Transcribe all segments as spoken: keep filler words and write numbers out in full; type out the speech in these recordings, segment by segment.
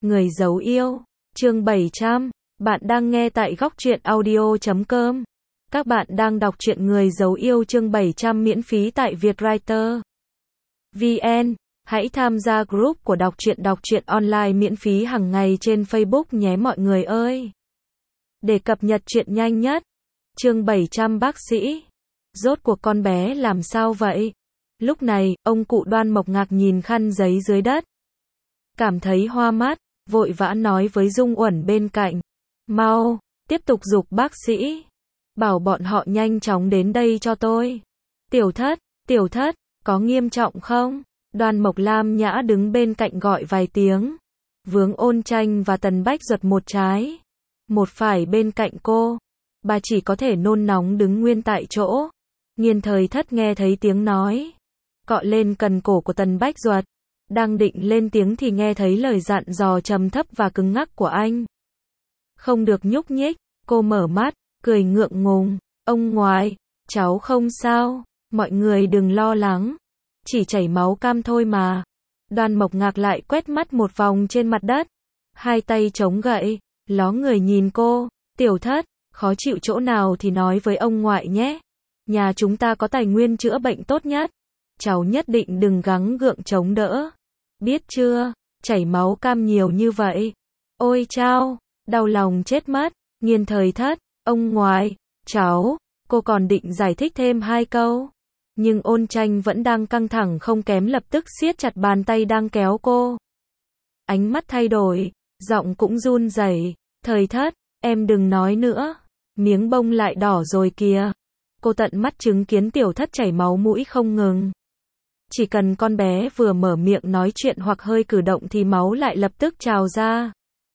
Người giấu yêu, chương bảy trăm. Bạn đang nghe tại góc truyện audio chấm com. Các bạn đang đọc truyện Người giấu yêu chương bảy trăm miễn phí tại Vietwriter vê en. Hãy tham gia group của đọc truyện đọc truyện online miễn phí hàng ngày trên Facebook nhé mọi người ơi. Để cập nhật truyện nhanh nhất. Chương bảy trăm bác sĩ. Rốt cuộc con bé làm sao vậy? Lúc này, ông cụ Đoan Mộc ngạc nhìn khăn giấy dưới đất. Cảm thấy hoa mắt, vội vã nói với Dung Uẩn bên cạnh. Mau, tiếp tục giục bác sĩ. Bảo bọn họ nhanh chóng đến đây cho tôi. Tiểu thất, tiểu thất, có nghiêm trọng không? Đoan Mộc Lam Nhã đứng bên cạnh gọi vài tiếng. Vướng Ôn Tranh và Tần Bách Duật một trái, một phải bên cạnh cô. Bà chỉ có thể nôn nóng đứng nguyên tại chỗ. Nghiên Thời Thất nghe thấy tiếng nói, cọ lên cần cổ của Tần Bách Duật. Đang định lên tiếng thì nghe thấy lời dặn dò trầm thấp và cứng ngắc của anh. Không được nhúc nhích. Cô mở mắt, cười ngượng ngùng. Ông ngoại, cháu không sao, mọi người đừng lo lắng. Chỉ chảy máu cam thôi mà. Đoan Mộc Ngạc lại quét mắt một vòng trên mặt đất. Hai tay chống gậy, ló người nhìn cô. Tiểu thất, khó chịu chỗ nào thì nói với ông ngoại nhé. Nhà chúng ta có tài nguyên chữa bệnh tốt nhất. Cháu nhất định đừng gắng gượng chống đỡ. Biết chưa, chảy máu cam nhiều như vậy. Ôi chao, đau lòng chết mất. Nghiên Thời Thất, ông ngoại, cháu, cô còn định giải thích thêm hai câu. Nhưng Ôn Tranh vẫn đang căng thẳng không kém lập tức siết chặt bàn tay đang kéo cô. Ánh mắt thay đổi, giọng cũng run rẩy. Thời Thất, em đừng nói nữa. Miếng bông lại đỏ rồi kìa. Cô tận mắt chứng kiến tiểu thất chảy máu mũi không ngừng. Chỉ cần con bé vừa mở miệng nói chuyện hoặc hơi cử động thì máu lại lập tức trào ra.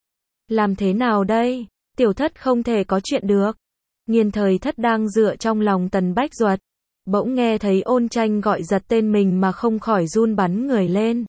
Làm thế nào đây? Tiểu thất không thể có chuyện được. Nghiên Thời Thất đang dựa trong lòng Tần Bách Duật. Bỗng nghe thấy Ôn Tranh gọi giật tên mình mà không khỏi run bắn người lên.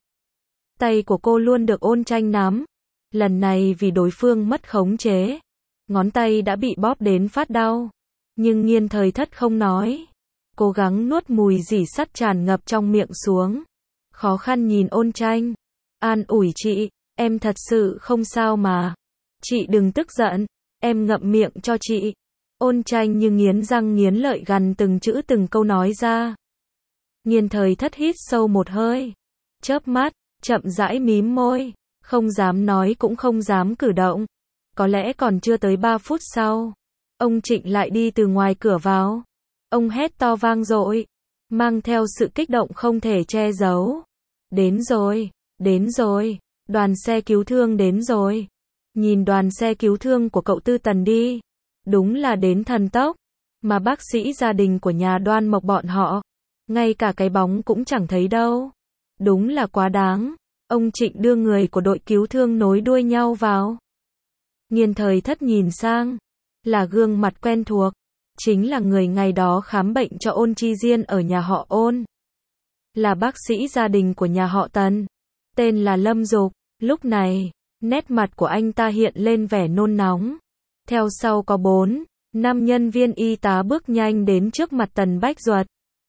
Tay của cô luôn được Ôn Tranh nắm. Lần này vì đối phương mất khống chế, ngón tay đã bị bóp đến phát đau. Nhưng Nghiên Thời Thất không nói. Cố gắng nuốt mùi rỉ sắt tràn ngập trong miệng xuống. Khó khăn nhìn Ôn Tranh. An ủi chị, em thật sự không sao mà. Chị đừng tức giận, em ngậm miệng cho chị. Ôn Tranh như nghiến răng nghiến lợi gằn từng chữ từng câu nói ra. Nghiên Thời Thất hít sâu một hơi. Chớp mắt, chậm rãi mím môi. Không dám nói cũng không dám cử động. Có lẽ còn chưa tới ba phút sau. Ông Trịnh lại đi từ ngoài cửa vào. Ông hét to vang dội, mang theo sự kích động không thể che giấu. Đến rồi, đến rồi, đoàn xe cứu thương đến rồi. Nhìn đoàn xe cứu thương của cậu Tư Tần đi. Đúng là đến thần tốc. Mà bác sĩ gia đình của nhà Đoan Mộc bọn họ, ngay cả cái bóng cũng chẳng thấy đâu. Đúng là quá đáng. Ông Trịnh đưa người của đội cứu thương nối đuôi nhau vào. Nghiên Thời Thất nhìn sang. Là gương mặt quen thuộc. Chính là người ngày đó khám bệnh cho Ôn Chi Diên ở nhà họ Ôn. Là bác sĩ gia đình của nhà họ Tần. Tên là Lâm Dục. Lúc này, nét mặt của anh ta hiện lên vẻ nôn nóng. Theo sau có bốn, năm nhân viên y tá bước nhanh đến trước mặt Tần Bách Duật.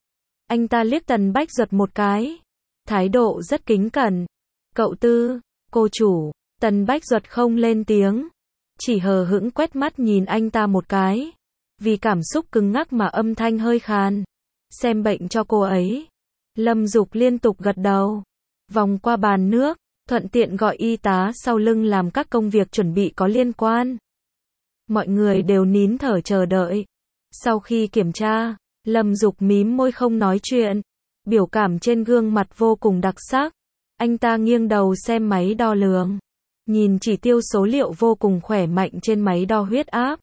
Anh ta liếc Tần Bách Duật một cái. Thái độ rất kính cẩn. Cậu Tư, cô chủ. Tần Bách Duật không lên tiếng. Chỉ hờ hững quét mắt nhìn anh ta một cái. Vì cảm xúc cứng ngắc mà âm thanh hơi khàn. Xem bệnh cho cô ấy. Lâm Dục liên tục gật đầu. Vòng qua bàn nước, thuận tiện gọi y tá sau lưng làm các công việc chuẩn bị có liên quan. Mọi người đều nín thở chờ đợi. Sau khi kiểm tra, Lâm Dục mím môi không nói chuyện. Biểu cảm trên gương mặt vô cùng đặc sắc. Anh ta nghiêng đầu xem máy đo lường. Nhìn chỉ tiêu số liệu vô cùng khỏe mạnh trên máy đo huyết áp.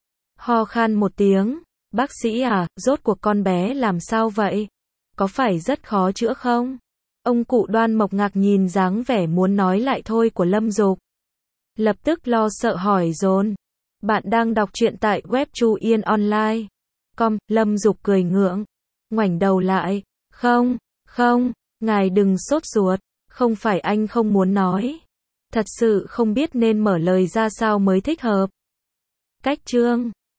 Ho khan một tiếng. Bác sĩ à, rốt cuộc con bé làm sao vậy? Có phải rất khó chữa không? Ông cụ Đoan Mộc Ngạc nhìn dáng vẻ muốn nói lại thôi của Lâm Dục. Lập tức lo sợ hỏi dồn. Bạn đang đọc truyện tại web Chu Yên Online chấm com. Lâm Dục cười ngượng. Ngoảnh đầu lại. Không, không, ngài đừng sốt ruột. Không phải anh không muốn nói. Thật sự không biết nên mở lời ra sao mới thích hợp. Cách chương.